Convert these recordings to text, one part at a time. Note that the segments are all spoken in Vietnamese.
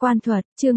Quan thuật, chương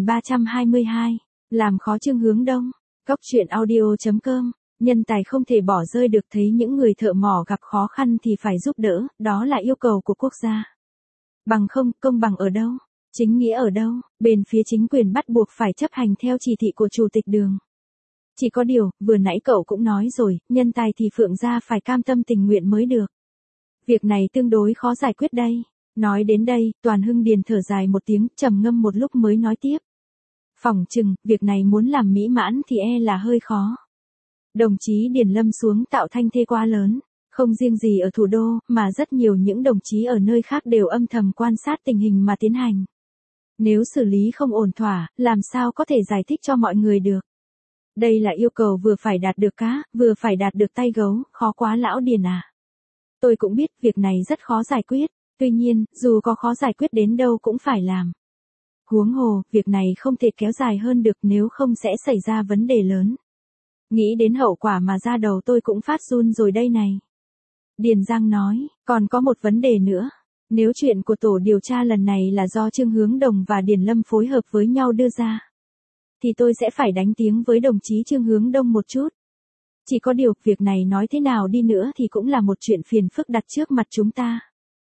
2322. Làm khó Trương Hướng Đông. Góc truyện audio.com. Nhân tài không thể bỏ rơi được, thấy những người thợ mỏ gặp khó khăn thì phải giúp đỡ, đó là yêu cầu của quốc gia. Bằng không, công bằng ở đâu? Chính nghĩa ở đâu? Bên phía chính quyền bắt buộc phải chấp hành theo chỉ thị của Chủ tịch Đường. Chỉ có điều, vừa nãy cậu cũng nói rồi, nhân tài thì Phượng gia phải cam tâm tình nguyện mới được. Việc này tương đối khó giải quyết đây. Nói đến đây, Toàn Hưng Điền thở dài một tiếng, trầm ngâm một lúc mới nói tiếp. Phỏng chừng, việc này muốn làm mỹ mãn thì là hơi khó. Đồng chí Điền Lâm xuống tạo thanh thế quá lớn, không riêng gì ở thủ đô, mà rất nhiều những đồng chí ở nơi khác đều âm thầm quan sát tình hình mà tiến hành. Nếu xử lý không ổn thỏa, làm sao có thể giải thích cho mọi người được. Đây là yêu cầu vừa phải đạt được cá, vừa phải đạt được tay gấu, khó quá lão Điền à. Tôi cũng biết việc này rất khó giải quyết. Tuy nhiên, dù có khó giải quyết đến đâu cũng phải làm. Huống hồ, việc này không thể kéo dài hơn được, nếu không sẽ xảy ra vấn đề lớn. Nghĩ đến hậu quả mà ra đầu tôi cũng phát run rồi đây này. Điền Giang nói, còn có một vấn đề nữa. Nếu chuyện của tổ điều tra lần này là do Trương Hướng Đồng và Điền Lâm phối hợp với nhau đưa ra, thì tôi sẽ phải đánh tiếng với đồng chí Trương Hướng Đông một chút. Chỉ có điều, việc này nói thế nào đi nữa thì cũng là một chuyện phiền phức đặt trước mặt chúng ta.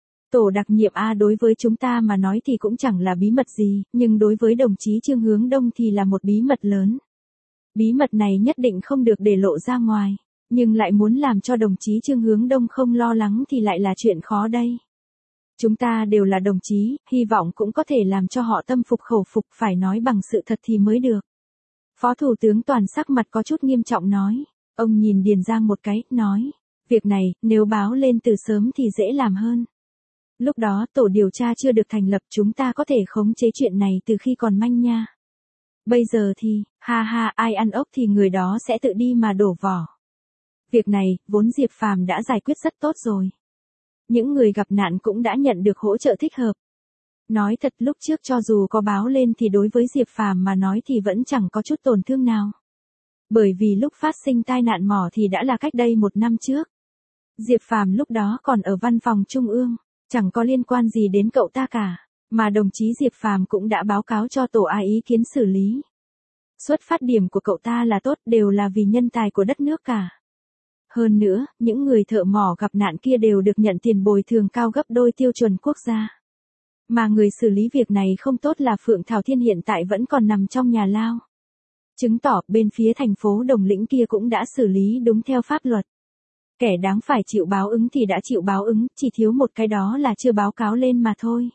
Tổ đặc nhiệm A đối với chúng ta mà nói thì cũng chẳng là bí mật gì, nhưng đối với đồng chí Trương Hướng Đông thì là một bí mật lớn. Bí mật này nhất định không được để lộ ra ngoài, nhưng lại muốn làm cho đồng chí Trương Hướng Đông không lo lắng thì lại là chuyện khó đây. Chúng ta đều là đồng chí, hy vọng cũng có thể làm cho họ tâm phục khẩu phục, phải nói bằng sự thật thì mới được. Phó Thủ tướng Toàn sắc mặt có chút nghiêm trọng nói. Ông nhìn Điền Giang một cái, nói, việc này, nếu báo lên từ sớm thì dễ làm hơn. Lúc đó tổ điều tra chưa được thành lập, chúng ta có thể khống chế chuyện này từ khi còn manh nha. Bây giờ thì, ai ăn ốc thì người đó sẽ tự đi mà đổ vỏ. Việc này, vốn Diệp Phàm đã giải quyết rất tốt rồi. Những người gặp nạn cũng đã nhận được hỗ trợ thích hợp. Nói thật, lúc trước cho dù có báo lên thì đối với Diệp Phàm mà nói thì vẫn chẳng có chút tổn thương nào. Bởi vì lúc phát sinh tai nạn mỏ thì đã là cách đây 1 năm trước. Diệp Phàm lúc đó còn ở văn phòng trung ương. Chẳng có liên quan gì đến cậu ta cả, mà đồng chí Diệp Phàm cũng đã báo cáo cho tổ A ý kiến xử lý. Xuất phát điểm của cậu ta là tốt, đều là vì nhân tài của đất nước cả. Hơn nữa, những người thợ mỏ gặp nạn kia đều được nhận tiền bồi thường cao gấp đôi tiêu chuẩn quốc gia. Mà người xử lý việc này không tốt là Phượng Thảo Thiên hiện tại vẫn còn nằm trong nhà lao. Chứng tỏ bên phía thành phố Đồng Lĩnh kia cũng đã xử lý đúng theo pháp luật. Kẻ đáng phải chịu báo ứng thì đã chịu báo ứng, chỉ thiếu một cái đó là chưa báo cáo lên mà thôi.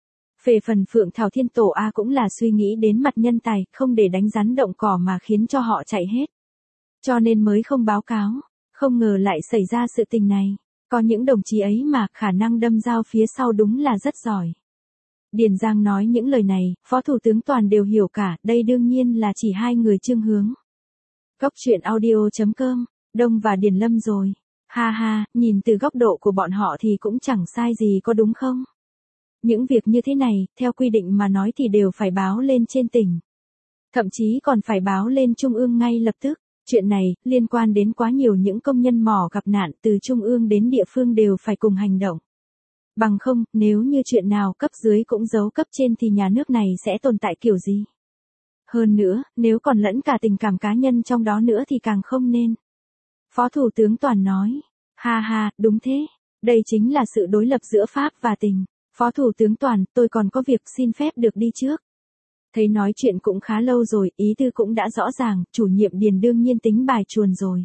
Về phần Phượng Thảo Thiên tổ A cũng là suy nghĩ đến mặt nhân tài, không để đánh rắn động cỏ mà khiến cho họ chạy hết. Cho nên mới không báo cáo, không ngờ lại xảy ra sự tình này. Có những đồng chí ấy mà khả năng đâm dao phía sau đúng là rất giỏi. Điền Giang nói những lời này, Phó Thủ tướng Toàn đều hiểu cả, đây đương nhiên là chỉ hai người Trương Hướng. Góc truyện audio.com, Đông và Điền Lâm rồi. Nhìn từ góc độ của bọn họ thì cũng chẳng sai gì có đúng không? Những việc như thế này, theo quy định mà nói thì đều phải báo lên trên tỉnh. Thậm chí còn phải báo lên trung ương ngay lập tức. Chuyện này, liên quan đến quá nhiều những công nhân mỏ gặp nạn, từ trung ương đến địa phương đều phải cùng hành động. Bằng không, nếu như chuyện nào cấp dưới cũng giấu cấp trên thì nhà nước này sẽ tồn tại kiểu gì? Hơn nữa, nếu còn lẫn cả tình cảm cá nhân trong đó nữa thì càng không nên. Phó Thủ tướng Toàn nói, đúng thế, đây chính là sự đối lập giữa Pháp và tình. Phó Thủ tướng Toàn, tôi còn có việc xin phép được đi trước. Thấy nói chuyện cũng khá lâu rồi, ý tư cũng đã rõ ràng, chủ nhiệm Điền đương nhiên tính bài chuồn rồi.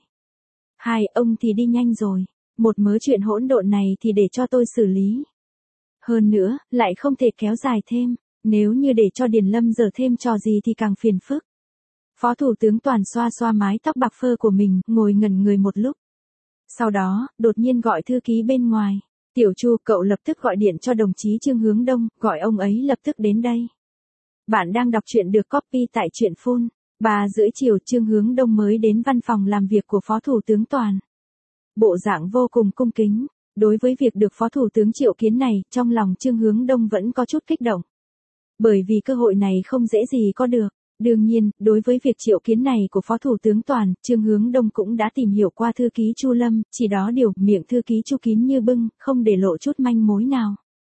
Ông thì đi nhanh rồi, một mớ chuyện hỗn độn này thì để cho tôi xử lý. Hơn nữa, lại không thể kéo dài thêm, nếu như để cho Điền Lâm giở thêm trò gì thì càng phiền phức. Phó Thủ tướng Toàn xoa xoa mái tóc bạc phơ của mình, ngồi ngẩn người một lúc. Sau đó, đột nhiên gọi thư ký bên ngoài. Tiểu Chu, cậu lập tức gọi điện cho đồng chí Trương Hướng Đông, gọi ông ấy lập tức đến đây. Bạn đang đọc truyện được copy tại truyện phun. 3:30 chiều Trương Hướng Đông mới đến văn phòng làm việc của Phó Thủ tướng Toàn. Bộ dạng vô cùng cung kính. Đối với việc được Phó Thủ tướng triệu kiến này, trong lòng Trương Hướng Đông vẫn có chút kích động. Bởi vì cơ hội này không dễ gì có được. Đương nhiên, đối với việc triệu kiến này của Phó Thủ tướng Toàn, Trương Hướng Đông cũng đã tìm hiểu qua thư ký Chu Lâm, chỉ đó điều miệng thư ký Chu kín như bưng, không để lộ chút manh mối nào.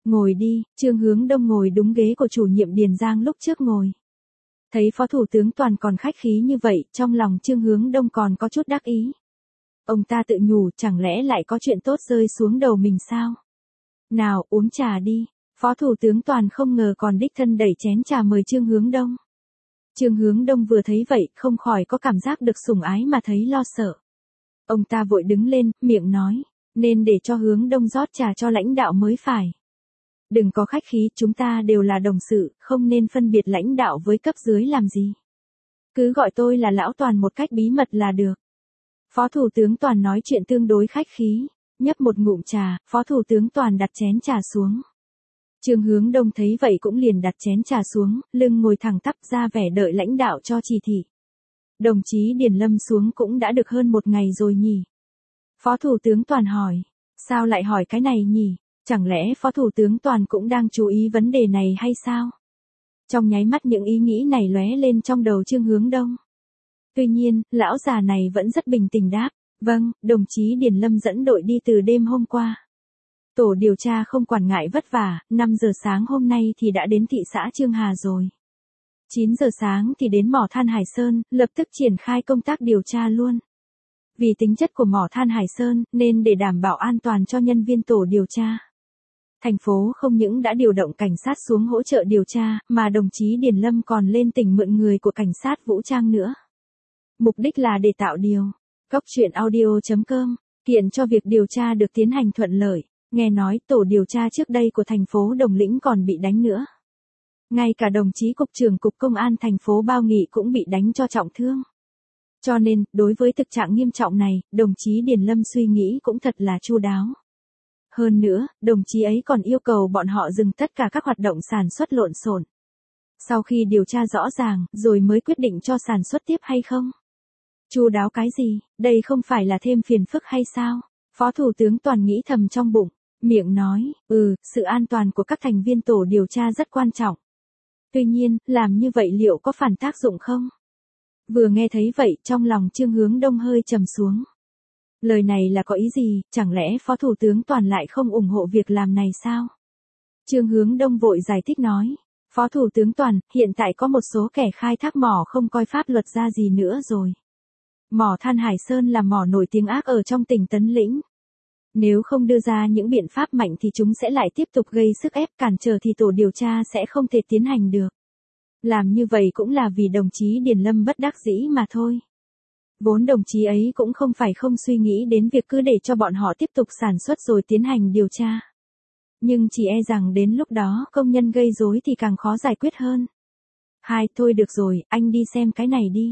Ngồi đi, Trương Hướng Đông ngồi đúng ghế của chủ nhiệm Điền Giang lúc trước ngồi. Thấy Phó Thủ tướng Toàn còn khách khí như vậy, trong lòng Trương Hướng Đông còn có chút đắc ý. Ông ta tự nhủ chẳng lẽ lại có chuyện tốt rơi xuống đầu mình sao? Nào, uống trà đi. Phó Thủ tướng Toàn không ngờ còn đích thân đẩy chén trà mời Trương Hướng Đông. Trương Hướng Đông vừa thấy vậy, không khỏi có cảm giác được sủng ái mà thấy lo sợ. Ông ta vội đứng lên, miệng nói, nên để cho Hướng Đông rót trà cho lãnh đạo mới phải. Đừng có khách khí, chúng ta đều là đồng sự, không nên phân biệt lãnh đạo với cấp dưới làm gì. Cứ gọi tôi là Lão Toàn một cách bí mật là được. Phó Thủ tướng Toàn nói chuyện tương đối khách khí, nhấp một ngụm trà, Phó Thủ tướng Toàn đặt chén trà xuống. Trương Hướng Đông thấy vậy cũng liền đặt chén trà xuống, lưng ngồi thẳng tắp ra vẻ đợi lãnh đạo cho chỉ thị. Đồng chí Điền Lâm xuống cũng đã được hơn một ngày rồi nhỉ? Phó Thủ tướng Toàn hỏi, sao lại hỏi cái này nhỉ? Chẳng lẽ Phó Thủ tướng Toàn cũng đang chú ý vấn đề này hay sao? Trong nháy mắt những ý nghĩ này lóe lên trong đầu Trương Hướng Đông. Tuy nhiên, lão già này vẫn rất bình tĩnh đáp, vâng, đồng chí Điền Lâm dẫn đội đi từ đêm hôm qua. Tổ điều tra không quản ngại vất vả, 5 giờ sáng hôm nay thì đã đến thị xã Chương Hà rồi. 9 giờ sáng thì đến mỏ than Hải Sơn, lập tức triển khai công tác điều tra luôn. Vì tính chất của mỏ than Hải Sơn, nên để đảm bảo an toàn cho nhân viên tổ điều tra, thành phố không những đã điều động cảnh sát xuống hỗ trợ điều tra, mà đồng chí Điền Lâm còn lên tỉnh mượn người của cảnh sát vũ trang nữa. Mục đích là để tạo điều. Cóc truyện audio.com, kiện cho việc điều tra được tiến hành thuận lợi. Nghe nói tổ điều tra trước đây của thành phố Đồng Lĩnh còn bị đánh nữa. Ngay cả đồng chí cục trưởng cục công an thành phố Bao Nghị cũng bị đánh cho trọng thương. Cho nên, đối với thực trạng nghiêm trọng này, đồng chí Điền Lâm suy nghĩ cũng thật là chu đáo. Hơn nữa, đồng chí ấy còn yêu cầu bọn họ dừng tất cả các hoạt động sản xuất lộn xộn. Sau khi điều tra rõ ràng, rồi mới quyết định cho sản xuất tiếp hay không. Chu đáo cái gì, đây không phải là thêm phiền phức hay sao? Phó Thủ tướng Toàn nghĩ thầm trong bụng, miệng nói, sự an toàn của các thành viên tổ điều tra rất quan trọng. Tuy nhiên, làm như vậy liệu có phản tác dụng không? Vừa nghe thấy vậy, trong lòng Trương Hướng Đông hơi trầm xuống. Lời này là có ý gì, chẳng lẽ Phó Thủ tướng Toàn lại không ủng hộ việc làm này sao? Trương Hướng Đông vội giải thích nói, Phó Thủ tướng Toàn, hiện tại có một số kẻ khai thác mỏ không coi pháp luật ra gì nữa rồi. Mỏ than Hải Sơn là mỏ nổi tiếng ác ở trong tỉnh Tấn Lĩnh. Nếu không đưa ra những biện pháp mạnh thì chúng sẽ lại tiếp tục gây sức ép cản trở thì tổ điều tra sẽ không thể tiến hành được. Làm như vậy cũng là vì đồng chí Điền Lâm bất đắc dĩ mà thôi. Vốn đồng chí ấy cũng không phải không suy nghĩ đến việc cứ để cho bọn họ tiếp tục sản xuất rồi tiến hành điều tra. Nhưng chỉ e rằng đến lúc đó công nhân gây rối thì càng khó giải quyết hơn. Thôi được rồi, anh đi xem cái này đi.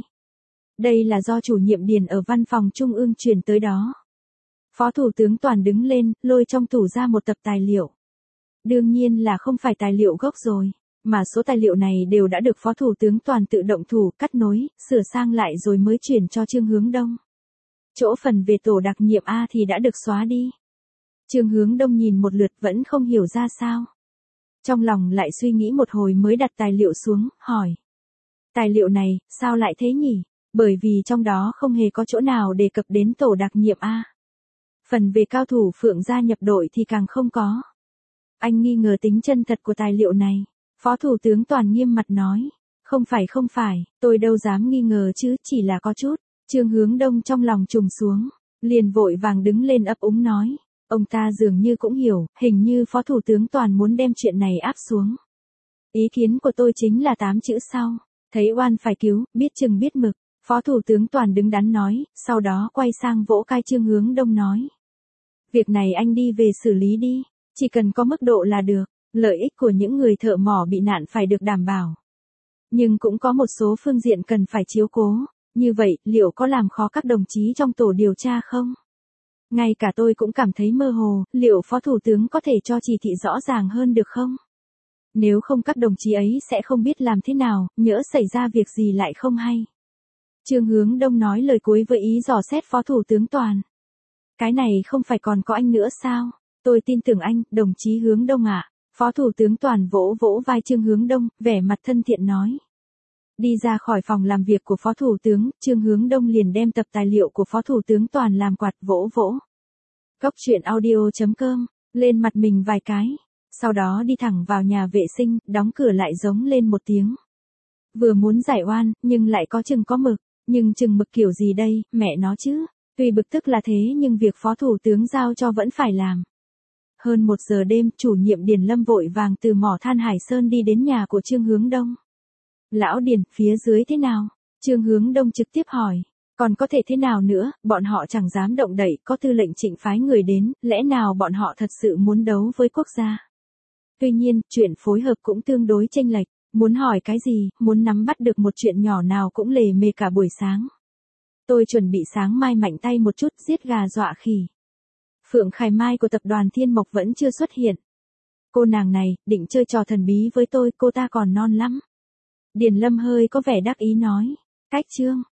Đây là do chủ nhiệm Điền ở văn phòng trung ương truyền tới đó. Phó Thủ tướng Toàn đứng lên, lôi trong tủ ra một tập tài liệu. Đương nhiên là không phải tài liệu gốc rồi, mà số tài liệu này đều đã được Phó Thủ tướng Toàn tự động thủ, cắt nối, sửa sang lại rồi mới chuyển cho Trương Hướng Đông. Chỗ phần về tổ đặc nhiệm A thì đã được xóa đi. Trương Hướng Đông nhìn một lượt vẫn không hiểu ra sao. Trong lòng lại suy nghĩ một hồi mới đặt tài liệu xuống, hỏi. Tài liệu này, sao lại thế nhỉ? Bởi vì trong đó không hề có chỗ nào đề cập đến tổ đặc nhiệm A. Phần về cao thủ Phượng gia nhập đội thì càng không có. Anh nghi ngờ tính chân thật của tài liệu này. Phó Thủ tướng Toàn nghiêm mặt nói. Không phải, tôi đâu dám nghi ngờ chứ, chỉ là có chút. Trương Hướng Đông trong lòng trùng xuống, liền vội vàng đứng lên ấp úng nói. Ông ta dường như cũng hiểu, hình như Phó Thủ tướng Toàn muốn đem chuyện này áp xuống. Ý kiến của tôi chính là 8 chữ sau. Thấy oan phải cứu, biết chừng biết mực. Phó Thủ tướng Toàn đứng đắn nói, sau đó quay sang vỗ vai Trương Hướng Đông nói. Việc này anh đi về xử lý đi, chỉ cần có mức độ là được, lợi ích của những người thợ mỏ bị nạn phải được đảm bảo. Nhưng cũng có một số phương diện cần phải chiếu cố, như vậy liệu có làm khó các đồng chí trong tổ điều tra không? Ngay cả tôi cũng cảm thấy mơ hồ, liệu Phó Thủ tướng có thể cho chỉ thị rõ ràng hơn được không? Nếu không các đồng chí ấy sẽ không biết làm thế nào, nhỡ xảy ra việc gì lại không hay. Trương Hướng Đông nói lời cuối với ý dò xét Phó Thủ tướng Toàn. Cái này không phải còn có anh nữa sao? Tôi tin tưởng anh, đồng chí Hướng Đông ạ. Phó Thủ tướng Toàn vỗ vỗ vai Trương Hướng Đông, vẻ mặt thân thiện nói. Đi ra khỏi phòng làm việc của Phó Thủ tướng, Trương Hướng Đông liền đem tập tài liệu của Phó Thủ tướng Toàn làm quạt vỗ vỗ. Cóc truyện audio.com, lên mặt mình vài cái. Sau đó đi thẳng vào nhà vệ sinh, đóng cửa lại giống lên một tiếng. Vừa muốn giải oan, nhưng lại có chừng có mực. Nhưng chừng mực kiểu gì đây, mẹ nó chứ. Tuy bực tức là thế nhưng việc phó thủ tướng giao cho vẫn phải làm. Hơn 1 giờ đêm, chủ nhiệm Điền Lâm vội vàng từ mỏ than Hải Sơn đi đến nhà của Trương Hướng Đông. Lão Điền, phía dưới thế nào? Trương Hướng Đông trực tiếp hỏi. Còn có thể thế nào nữa, bọn họ chẳng dám động đậy, có tư lệnh Trịnh phái người đến, lẽ nào bọn họ thật sự muốn đấu với quốc gia? Tuy nhiên, chuyện phối hợp cũng tương đối chênh lệch, muốn hỏi cái gì, muốn nắm bắt được một chuyện nhỏ nào cũng lề mề cả buổi sáng. Tôi chuẩn bị sáng mai mạnh tay một chút, giết gà dọa khỉ. Phượng Khải Mai của tập đoàn Thiên Mộc vẫn chưa xuất hiện. Cô nàng này, định chơi trò thần bí với tôi, cô ta còn non lắm. Điền Lâm hơi có vẻ đắc ý nói. Cách Trương.